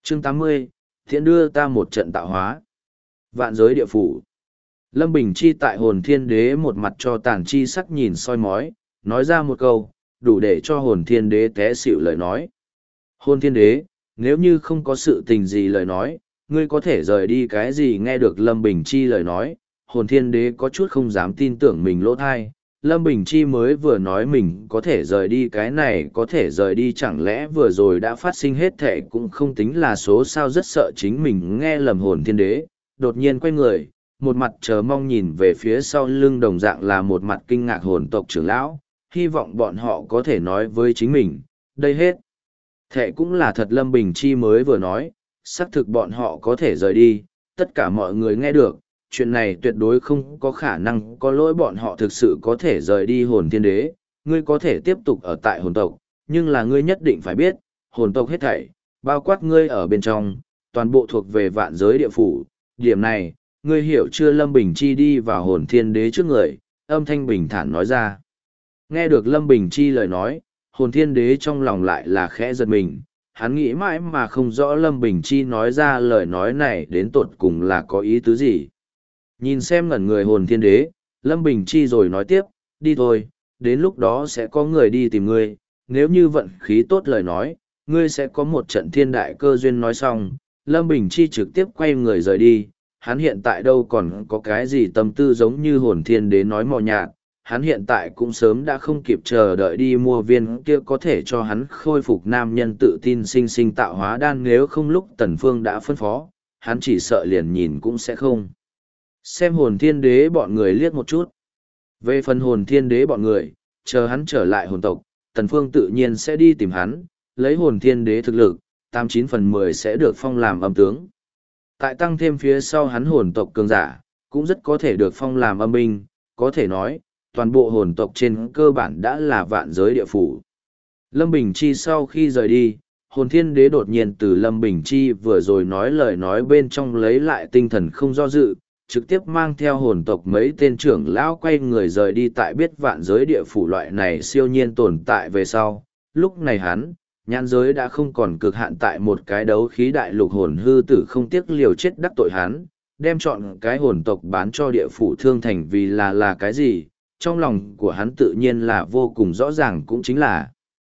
Chương 80, thiện đưa ta một trận tạo hóa. Vạn giới địa phủ. Lâm Bình Chi tại hồn thiên đế một mặt cho tàn chi sắc nhìn soi mói, nói ra một câu, đủ để cho hồn thiên đế té xỉu lời nói. Hồn thiên đế, nếu như không có sự tình gì lời nói, ngươi có thể rời đi cái gì? Nghe được Lâm Bình Chi lời nói, hồn thiên đế có chút không dám tin tưởng mình lỗ thai. Lâm Bình Chi mới vừa nói mình có thể rời đi cái này, có thể rời đi chẳng lẽ vừa rồi đã phát sinh hết thệ cũng không tính là số sao. Rất sợ chính mình nghe lầm hồn thiên đế, đột nhiên quay người, một mặt chờ mong nhìn về phía sau lưng đồng dạng là một mặt kinh ngạc hồn tộc trưởng lão, hy vọng bọn họ có thể nói với chính mình, đây hết. Thệ cũng là thật. Lâm Bình Chi mới vừa nói, xác thực bọn họ có thể rời đi, tất cả mọi người nghe được, chuyện này tuyệt đối không có khả năng có lỗi, bọn họ thực sự có thể rời đi. Hồn thiên đế, ngươi có thể tiếp tục ở tại hồn tộc, nhưng là ngươi nhất định phải biết, hồn tộc hết thảy, bao quát ngươi ở bên trong, toàn bộ thuộc về vạn giới địa phủ, điểm này, ngươi hiểu chưa? Lâm Bình Chi đi vào hồn thiên đế trước người, âm thanh bình thản nói ra. Nghe được Lâm Bình Chi lời nói, hồn thiên đế trong lòng lại là khẽ giật mình, hắn nghĩ mãi mà không rõ Lâm Bình Chi nói ra lời nói này đến tột cùng là có ý tứ gì. Nhìn xem ngẩn người hồn thiên đế, Lâm Bình Chi rồi nói tiếp, đi thôi, đến lúc đó sẽ có người đi tìm ngươi, nếu như vận khí tốt lời nói, ngươi sẽ có một trận thiên đại cơ duyên. Nói xong, Lâm Bình Chi trực tiếp quay người rời đi, hắn hiện tại đâu còn có cái gì tâm tư giống như hồn thiên đế nói mò nhạt, hắn hiện tại cũng sớm đã không kịp chờ đợi đi mua viên kia có thể cho hắn khôi phục nam nhân tự tin sinh sinh tạo hóa đan, nếu không lúc Tần Phương đã phân phó, hắn chỉ sợ liền nhìn cũng sẽ không. Xem hồn thiên đế bọn người liếc một chút. Về phần hồn thiên đế bọn người, chờ hắn trở lại hồn tộc, Tần Phương tự nhiên sẽ đi tìm hắn, lấy hồn thiên đế thực lực, 89/10 sẽ được phong làm âm tướng. Tại tăng thêm phía sau hắn hồn tộc cường giả, cũng rất có thể được phong làm âm binh, có thể nói, toàn bộ hồn tộc trên cơ bản đã là vạn giới địa phủ. Lâm Bình Chi sau khi rời đi, hồn thiên đế đột nhiên từ Lâm Bình Chi vừa rồi nói lời nói bên trong lấy lại tinh thần không do dự, trực tiếp mang theo hồn tộc mấy tên trưởng lão quay người rời đi. Tại biết vạn giới địa phủ loại này siêu nhiên tồn tại về sau, lúc này hắn, nhãn giới đã không còn cực hạn tại một cái đấu khí đại lục. Hồn hư tử không tiếc liều chết đắc tội hắn, đem chọn cái hồn tộc bán cho địa phủ thương thành vì là cái gì, trong lòng của hắn tự nhiên là vô cùng rõ ràng, cũng chính là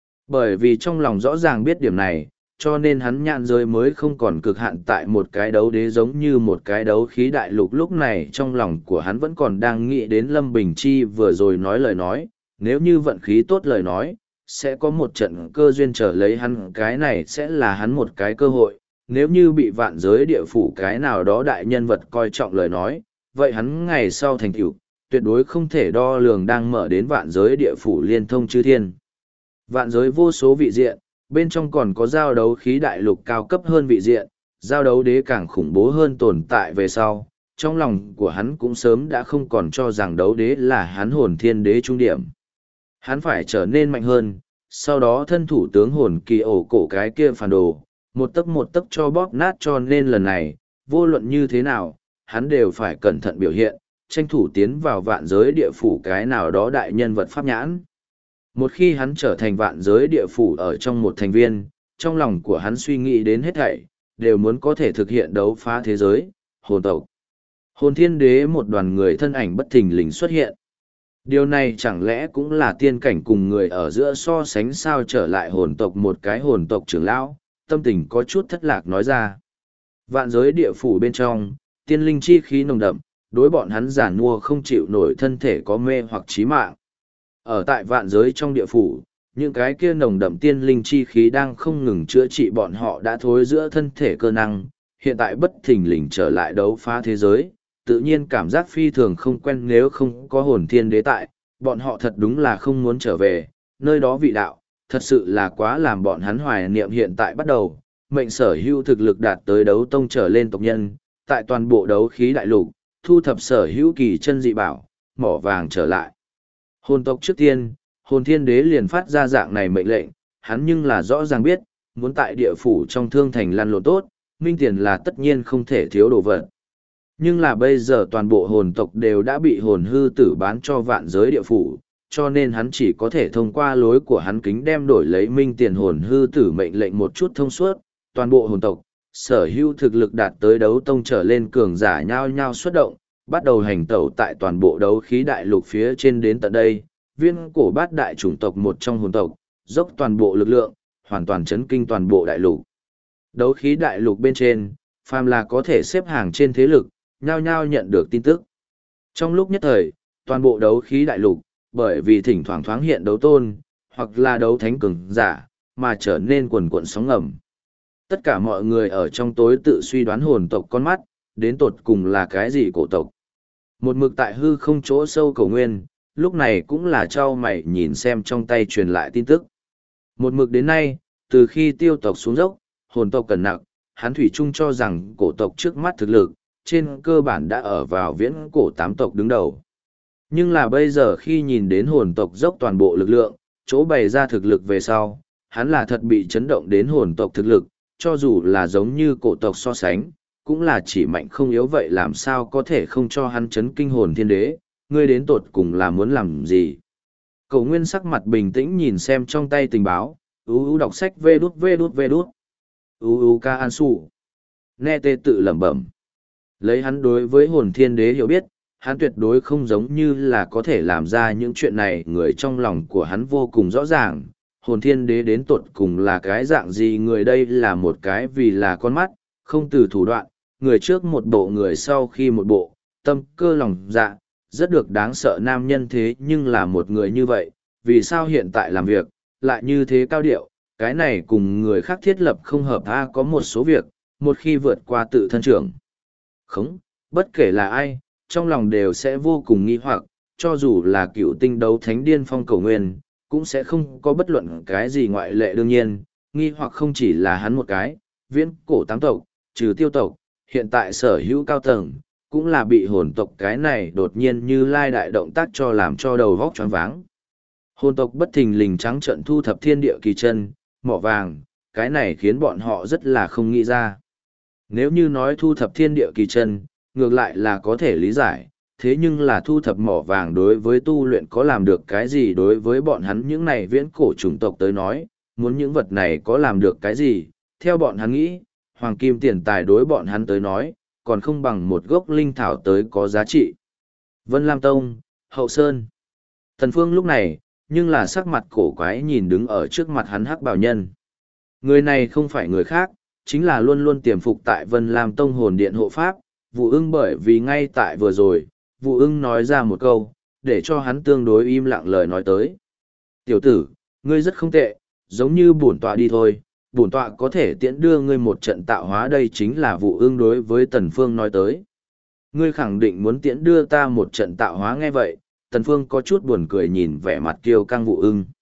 bởi vì trong lòng rõ ràng biết điểm này, cho nên hắn nhãn giới mới không còn cực hạn tại một cái đấu đế giống như một cái đấu khí đại lục. Lúc này trong lòng của hắn vẫn còn đang nghĩ đến Lâm Bình Chi vừa rồi nói lời nói, nếu như vận khí tốt lời nói, sẽ có một trận cơ duyên trở lấy hắn, cái này sẽ là hắn một cái cơ hội. Nếu như bị vạn giới địa phủ cái nào đó đại nhân vật coi trọng lời nói, vậy hắn ngày sau thành tựu tuyệt đối không thể đo lường. Đang mở đến vạn giới địa phủ liên thông chư thiên vạn giới vô số vị diện, bên trong còn có giao đấu khí đại lục cao cấp hơn vị diện, giao đấu đế càng khủng bố hơn tồn tại về sau. Trong lòng của hắn cũng sớm đã không còn cho rằng đấu đế là hắn hồn thiên đế trung điểm. Hắn phải trở nên mạnh hơn, sau đó thân thủ tướng hồn kỳ ổ cổ cái kia phản đồ, một tấc cho bóp nát. Cho nên lần này, vô luận như thế nào, hắn đều phải cẩn thận biểu hiện, tranh thủ tiến vào vạn giới địa phủ cái nào đó đại nhân vật pháp nhãn. Một khi hắn trở thành vạn giới địa phủ ở trong một thành viên, trong lòng của hắn suy nghĩ đến hết thảy, đều muốn có thể thực hiện đấu phá thế giới, hồn tộc. Hồn thiên đế một đoàn người thân ảnh bất thình lình xuất hiện. Điều này chẳng lẽ cũng là tiên cảnh cùng người ở giữa so sánh sao? Trở lại hồn tộc một cái hồn tộc trưởng lão, tâm tình có chút thất lạc nói ra. Vạn giới địa phủ bên trong, tiên linh chi khí nồng đậm, đối bọn hắn giản mua không chịu nổi thân thể có mê hoặc chí mạng. Ở tại vạn giới trong địa phủ, những cái kia nồng đậm tiên linh chi khí đang không ngừng chữa trị bọn họ đã thối giữa thân thể cơ năng, hiện tại bất thình lình trở lại đấu phá thế giới, tự nhiên cảm giác phi thường không quen. Nếu không có hồn thiên đế tại, bọn họ thật đúng là không muốn trở về, nơi đó vị đạo, thật sự là quá làm bọn hắn hoài niệm. Hiện tại bắt đầu, mệnh sở hữu thực lực đạt tới đấu tông trở lên tộc nhân, tại toàn bộ đấu khí đại lục, thu thập sở hữu kỳ chân dị bảo, mỏ vàng trở lại. Hồn tộc trước tiên, hồn thiên đế liền phát ra dạng này mệnh lệnh, hắn nhưng là rõ ràng biết, muốn tại địa phủ trong thương thành lăn lộn tốt, minh tiền là tất nhiên không thể thiếu đồ vật. Nhưng là bây giờ toàn bộ hồn tộc đều đã bị hồn hư tử bán cho vạn giới địa phủ, cho nên hắn chỉ có thể thông qua lối của hắn kính đem đổi lấy minh tiền. Hồn hư tử mệnh lệnh một chút thông suốt, toàn bộ hồn tộc, sở hữu thực lực đạt tới đấu tông trở lên cường giả nhao nhao xuất động, bắt đầu hành tẩu tại toàn bộ đấu khí đại lục phía trên đến tận đây, viên cổ bát đại chủng tộc một trong hồn tộc, dốc toàn bộ lực lượng, hoàn toàn chấn kinh toàn bộ đại lục. Đấu khí đại lục bên trên, phàm là có thể xếp hàng trên thế lực, nhao nhao nhận được tin tức. Trong lúc nhất thời, toàn bộ đấu khí đại lục, bởi vì thỉnh thoảng thoáng hiện đấu tôn, hoặc là đấu thánh cường giả, mà trở nên quần cuộn sóng ngầm. Tất cả mọi người ở trong tối tự suy đoán hồn tộc con mắt, đến tột cùng là cái gì cổ tộc. Một mực tại hư không chỗ sâu cầu nguyên, lúc này cũng là trao mày nhìn xem trong tay truyền lại tin tức. Một mực đến nay, từ khi tiêu tộc xuống dốc, hồn tộc cần nặng, hắn thủy chung cho rằng cổ tộc trước mắt thực lực, trên cơ bản đã ở vào viễn cổ tám tộc đứng đầu. Nhưng là bây giờ khi nhìn đến hồn tộc dốc toàn bộ lực lượng, chỗ bày ra thực lực về sau, hắn là thật bị chấn động đến hồn tộc thực lực, cho dù là giống như cổ tộc so sánh, cũng là chỉ mạnh không yếu vậy làm sao có thể không cho hắn chấn kinh hồn thiên đế, ngươi đến tột cùng là muốn làm gì. Cậu Nguyên sắc mặt bình tĩnh nhìn xem trong tay tình báo, đọc sách vê đút. Ca An Su. Nghe tê tự lẩm bẩm. Lấy hắn đối với hồn thiên đế hiểu biết, hắn tuyệt đối không giống như là có thể làm ra những chuyện này, người trong lòng của hắn vô cùng rõ ràng. Hồn thiên đế đến tột cùng là cái dạng gì, người đây là một cái vì là con mắt, không từ thủ đoạn, người trước một bộ người sau khi một bộ, tâm cơ lòng dạ, rất được đáng sợ nam nhân, thế nhưng là một người như vậy, vì sao hiện tại làm việc, lại như thế cao điệu, cái này cùng người khác thiết lập không hợp có một số việc, một khi vượt qua tự thân trưởng. Không, bất kể là ai, trong lòng đều sẽ vô cùng nghi hoặc, cho dù là cựu tinh đấu thánh điên phong cầu nguyên, cũng sẽ không có bất luận cái gì ngoại lệ. Đương nhiên, nghi hoặc không chỉ là hắn một cái, viễn cổ tám tộc, trừ tiêu tộc, hiện tại sở hữu cao tầng, cũng là bị hồn tộc cái này đột nhiên như lai đại động tác cho làm cho đầu vóc choáng váng. Hồn tộc bất thình lình trắng trận thu thập thiên địa kỳ chân, mỏ vàng, cái này khiến bọn họ rất là không nghĩ ra. Nếu như nói thu thập thiên địa kỳ chân, ngược lại là có thể lý giải, thế nhưng là thu thập mỏ vàng đối với tu luyện có làm được cái gì, đối với bọn hắn những này viễn cổ chủng tộc tới nói, muốn những vật này có làm được cái gì, theo bọn hắn nghĩ, hoàng kim tiền tài đối bọn hắn tới nói, còn không bằng một gốc linh thảo tới có giá trị. Vân Lam Tông, Hậu Sơn. Tần Phương lúc này, nhưng là sắc mặt cổ quái nhìn đứng ở trước mặt hắn hắc bào nhân. Người này không phải người khác, chính là luôn luôn tiềm phục tại Vân Lam Tông hồn điện hộ pháp, Vụ Ưng. Bởi vì ngay tại vừa rồi, Vụ Ưng nói ra một câu, để cho hắn tương đối im lặng lời nói tới. Tiểu tử, ngươi rất không tệ, giống như bổn tọa đi thôi, bổn tọa có thể tiễn đưa ngươi một trận tạo hóa. Đây chính là Vụ Ưng đối với Tần Phương nói tới. Ngươi khẳng định muốn tiễn đưa ta một trận tạo hóa. Nghe vậy, Tần Phương có chút buồn cười nhìn vẻ mặt kiêu căng Vụ Ưng.